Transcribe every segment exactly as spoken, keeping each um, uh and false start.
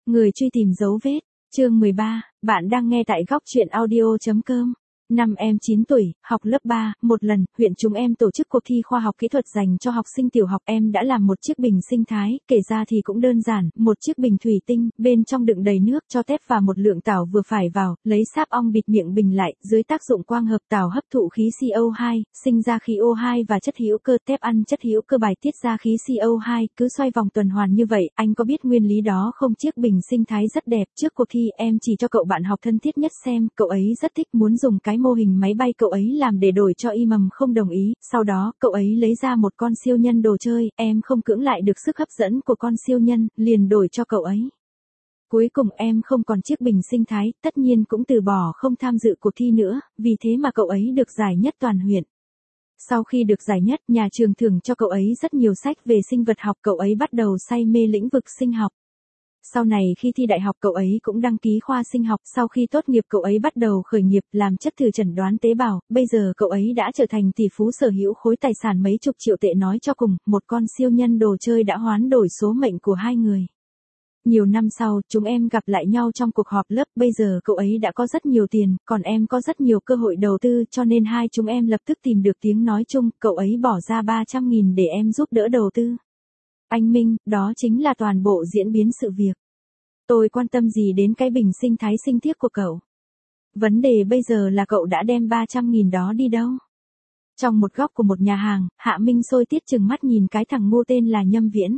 Người truy tìm dấu vết, chương mười ba, bạn đang nghe tại góc truyện audio.com. Năm em chín tuổi, học lớp ba, một lần, huyện chúng em tổ chức cuộc thi khoa học kỹ thuật dành cho học sinh tiểu học. Em đã làm một chiếc bình sinh thái, kể ra thì cũng đơn giản, một chiếc bình thủy tinh, bên trong đựng đầy nước, cho tép và một lượng tảo vừa phải vào, lấy sáp ong bịt miệng bình lại, dưới tác dụng quang hợp tảo hấp thụ khí xê o hai, sinh ra khí O hai và chất hữu cơ, tép ăn chất hữu cơ bài tiết ra khí xê o hai, cứ xoay vòng tuần hoàn như vậy. Anh có biết nguyên lý đó không? Chiếc bình sinh thái rất đẹp. Trước cuộc thi em chỉ cho cậu bạn học thân thiết nhất xem, cậu ấy rất thích, muốn dùng cái mô hình máy bay cậu ấy làm để đổi cho y mầm không đồng ý. Sau đó cậu ấy lấy ra một con siêu nhân đồ chơi, em không cưỡng lại được sức hấp dẫn của con siêu nhân, liền đổi cho cậu ấy. Cuối cùng em không còn chiếc bình sinh thái, tất nhiên cũng từ bỏ không tham dự cuộc thi nữa, vì thế mà cậu ấy được giải nhất toàn huyện. Sau khi được giải nhất, nhà trường thưởng cho cậu ấy rất nhiều sách về sinh vật học, cậu ấy bắt đầu say mê lĩnh vực sinh học. Sau này khi thi đại học cậu ấy cũng đăng ký khoa sinh học, sau khi tốt nghiệp cậu ấy bắt đầu khởi nghiệp làm chất thử chẩn đoán tế bào, bây giờ cậu ấy đã trở thành tỷ phú sở hữu khối tài sản mấy chục triệu tệ. Nói cho cùng, một con siêu nhân đồ chơi đã hoán đổi số mệnh của hai người. Nhiều năm sau, chúng em gặp lại nhau trong cuộc họp lớp, bây giờ cậu ấy đã có rất nhiều tiền, còn em có rất nhiều cơ hội đầu tư, cho nên hai chúng em lập tức tìm được tiếng nói chung, cậu ấy bỏ ra ba trăm nghìn để em giúp đỡ đầu tư. Anh Minh, đó chính là toàn bộ diễn biến sự việc. Tôi quan tâm gì đến cái bình sinh thái xinh tiếc của cậu? Vấn đề bây giờ là cậu đã đem ba trăm nghìn đó đi đâu? Trong một góc của một nhà hàng, Hạ Minh sôi tiết trừng mắt nhìn cái thằng ngu tên là Nhâm Viễn.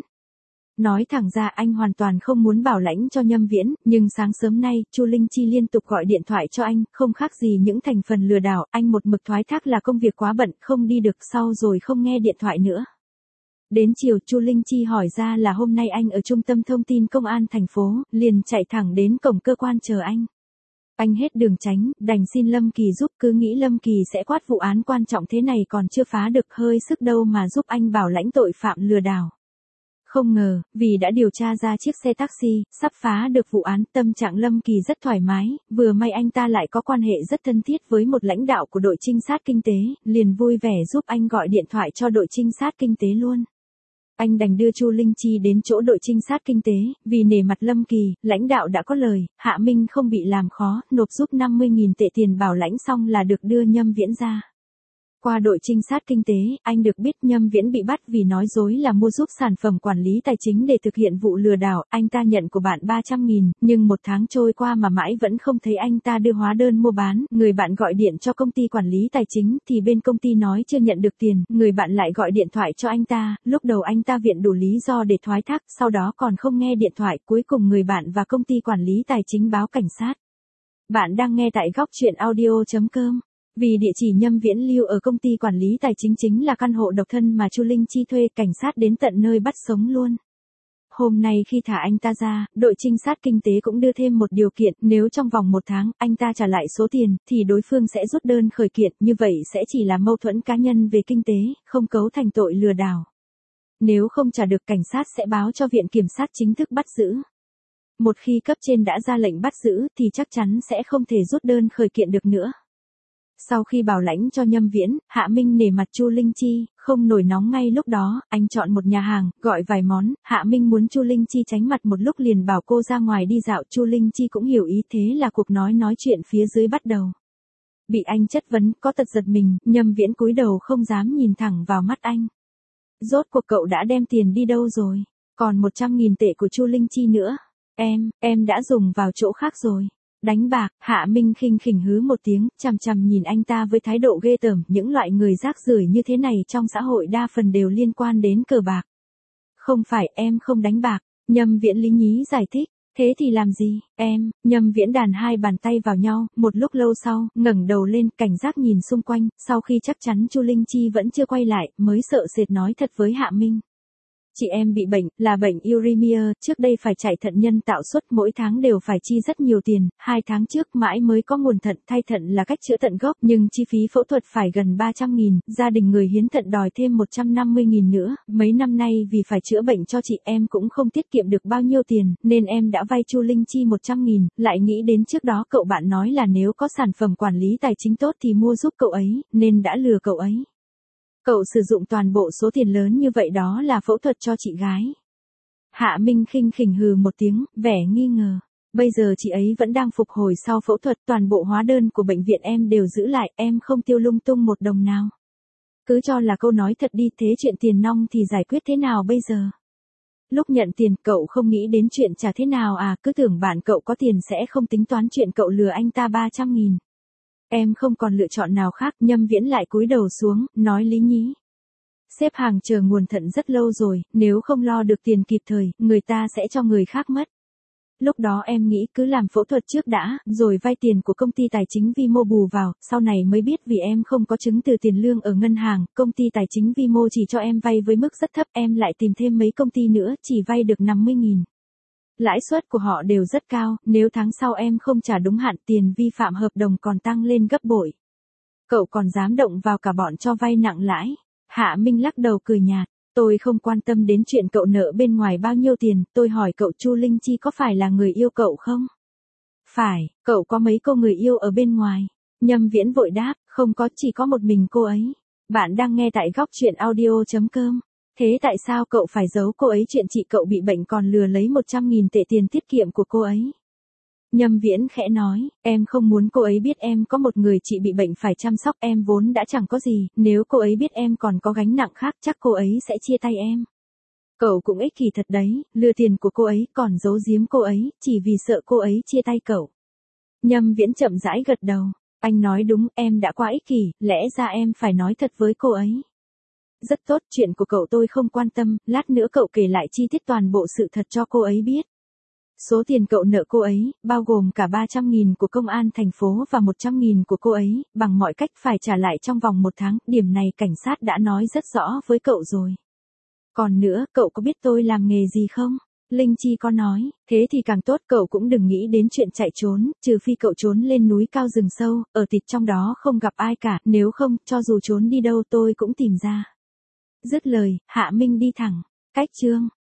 Nói thẳng ra anh hoàn toàn không muốn bảo lãnh cho Nhâm Viễn, nhưng sáng sớm nay, Chu Linh Chi liên tục gọi điện thoại cho anh, không khác gì những thành phần lừa đảo, anh một mực thoái thác là công việc quá bận, không đi được, sau rồi không nghe điện thoại nữa. Đến chiều, Chu Linh Chi hỏi ra là hôm nay anh ở trung tâm thông tin công an thành phố, liền chạy thẳng đến cổng cơ quan chờ anh. Anh hết đường tránh, đành xin Lâm Kỳ giúp, cứ nghĩ Lâm Kỳ sẽ quát vụ án quan trọng thế này còn chưa phá được hơi sức đâu mà giúp anh bảo lãnh tội phạm lừa đảo. Không ngờ, vì đã điều tra ra chiếc xe taxi, sắp phá được vụ án, tâm trạng Lâm Kỳ rất thoải mái, vừa may anh ta lại có quan hệ rất thân thiết với một lãnh đạo của đội trinh sát kinh tế, liền vui vẻ giúp anh gọi điện thoại cho đội trinh sát kinh tế luôn. Anh đành đưa Chu Linh Chi đến chỗ đội trinh sát kinh tế, vì nể mặt Lâm Kỳ, lãnh đạo đã có lời, Hạ Minh không bị làm khó, nộp giúp năm mươi nghìn tệ tiền bảo lãnh xong là được đưa Nhâm Viễn ra. Qua đội trinh sát kinh tế, anh được biết Nhâm Viễn bị bắt vì nói dối là mua giúp sản phẩm quản lý tài chính để thực hiện vụ lừa đảo, anh ta nhận của bạn ba trăm nghìn, nhưng một tháng trôi qua mà mãi vẫn không thấy anh ta đưa hóa đơn mua bán, người bạn gọi điện cho công ty quản lý tài chính thì bên công ty nói chưa nhận được tiền, người bạn lại gọi điện thoại cho anh ta, lúc đầu anh ta viện đủ lý do để thoái thác, sau đó còn không nghe điện thoại, cuối cùng người bạn và công ty quản lý tài chính báo cảnh sát. Bạn đang nghe tại góc truyện audio.com. Vì địa chỉ Nhâm Viễn lưu ở công ty quản lý tài chính chính là căn hộ độc thân mà Chu Linh Chi thuê, cảnh sát đến tận nơi bắt sống luôn. Hôm nay khi thả anh ta ra, đội trinh sát kinh tế cũng đưa thêm một điều kiện, nếu trong vòng một tháng anh ta trả lại số tiền, thì đối phương sẽ rút đơn khởi kiện, như vậy sẽ chỉ là mâu thuẫn cá nhân về kinh tế, không cấu thành tội lừa đảo. Nếu không trả được cảnh sát sẽ báo cho viện kiểm sát chính thức bắt giữ. Một khi cấp trên đã ra lệnh bắt giữ thì chắc chắn sẽ không thể rút đơn khởi kiện được nữa. Sau khi bảo lãnh cho Nhâm Viễn, Hạ Minh nể mặt Chu Linh Chi, không nổi nóng ngay lúc đó, anh chọn một nhà hàng, gọi vài món, Hạ Minh muốn Chu Linh Chi tránh mặt một lúc liền bảo cô ra ngoài đi dạo, Chu Linh Chi cũng hiểu ý, thế là cuộc nói nói chuyện phía dưới bắt đầu. Bị anh chất vấn, có tật giật mình, Nhâm Viễn cúi đầu không dám nhìn thẳng vào mắt anh. Rốt cuộc cậu đã đem tiền đi đâu rồi? Còn một trăm nghìn tệ của Chu Linh Chi nữa. Em, em đã dùng vào chỗ khác rồi. Đánh bạc, Hạ Minh khinh khỉnh hứ một tiếng, chằm chằm nhìn anh ta với thái độ ghê tởm, những loại người rác rưởi như thế này trong xã hội đa phần đều liên quan đến cờ bạc. Không phải, em không đánh bạc, Nhâm Viễn lý nhí giải thích, thế thì làm gì, em, Nhâm Viễn đàn hai bàn tay vào nhau, một lúc lâu sau, ngẩng đầu lên, cảnh giác nhìn xung quanh, sau khi chắc chắn Chu Linh Chi vẫn chưa quay lại, mới sợ sệt nói thật với Hạ Minh. Chị em bị bệnh, là bệnh uremia, trước đây phải chạy thận nhân tạo suốt, mỗi tháng đều phải chi rất nhiều tiền, hai tháng trước mãi mới có nguồn thận, thay thận là cách chữa tận gốc, nhưng chi phí phẫu thuật phải gần ba trăm nghìn, gia đình người hiến thận đòi thêm một trăm năm mươi nghìn nữa, mấy năm nay vì phải chữa bệnh cho chị em cũng không tiết kiệm được bao nhiêu tiền, nên em đã vay Chu Linh Chi một trăm nghìn, lại nghĩ đến trước đó cậu bạn nói là nếu có sản phẩm quản lý tài chính tốt thì mua giúp cậu ấy, nên đã lừa cậu ấy. Cậu sử dụng toàn bộ số tiền lớn như vậy đó là phẫu thuật cho chị gái. Hạ Minh khinh khỉnh hừ một tiếng, vẻ nghi ngờ. Bây giờ chị ấy vẫn đang phục hồi sau phẫu thuật, toàn bộ hóa đơn của bệnh viện em đều giữ lại, em không tiêu lung tung một đồng nào. Cứ cho là câu nói thật đi, thế chuyện tiền nong thì giải quyết thế nào bây giờ? Lúc nhận tiền cậu không nghĩ đến chuyện trả thế nào à, cứ tưởng bạn cậu có tiền sẽ không tính toán chuyện cậu lừa anh ta ba trăm nghìn. Em không còn lựa chọn nào khác, Nhâm Viễn lại cúi đầu xuống, nói lý nhí. Xếp hàng chờ nguồn thận rất lâu rồi, nếu không lo được tiền kịp thời, người ta sẽ cho người khác mất. Lúc đó em nghĩ cứ làm phẫu thuật trước đã, rồi vay tiền của công ty tài chính Vimo bù vào, sau này mới biết vì em không có chứng từ tiền lương ở ngân hàng, công ty tài chính Vimo chỉ cho em vay với mức rất thấp, em lại tìm thêm mấy công ty nữa, chỉ vay được năm mươi nghìn. Lãi suất của họ đều rất cao, nếu tháng sau em không trả đúng hạn tiền vi phạm hợp đồng còn tăng lên gấp bội. Cậu còn dám động vào cả bọn cho vay nặng lãi. Hạ Minh lắc đầu cười nhạt. Tôi không quan tâm đến chuyện cậu nợ bên ngoài bao nhiêu tiền, tôi hỏi cậu Chu Linh Chi có phải là người yêu cậu không? Phải, cậu có mấy cô người yêu ở bên ngoài? Nhâm Viễn vội đáp, không có, chỉ có một mình cô ấy. Bạn đang nghe tại góc truyện audio chấm com. Thế tại sao cậu phải giấu cô ấy chuyện chị cậu bị bệnh còn lừa lấy một trăm nghìn tệ tiền tiết kiệm của cô ấy? Nhâm Viễn khẽ nói, em không muốn cô ấy biết em có một người chị bị bệnh phải chăm sóc, em vốn đã chẳng có gì, nếu cô ấy biết em còn có gánh nặng khác chắc cô ấy sẽ chia tay em. Cậu cũng ích kỷ thật đấy, lừa tiền của cô ấy còn giấu giếm cô ấy, chỉ vì sợ cô ấy chia tay cậu. Nhâm Viễn chậm rãi gật đầu, anh nói đúng, em đã quá ích kỷ, lẽ ra em phải nói thật với cô ấy. Rất tốt, chuyện của cậu tôi không quan tâm, lát nữa cậu kể lại chi tiết toàn bộ sự thật cho cô ấy biết. Số tiền cậu nợ cô ấy, bao gồm cả ba trăm nghìn của công an thành phố và một trăm nghìn của cô ấy, bằng mọi cách phải trả lại trong vòng một tháng, điểm này cảnh sát đã nói rất rõ với cậu rồi. Còn nữa, cậu có biết tôi làm nghề gì không? Linh Chi có nói, thế thì càng tốt, cậu cũng đừng nghĩ đến chuyện chạy trốn, trừ phi cậu trốn lên núi cao rừng sâu, ở tịt trong đó không gặp ai cả, nếu không, cho dù trốn đi đâu tôi cũng tìm ra. Dứt lời, Hạ Minh đi thẳng, cách chương.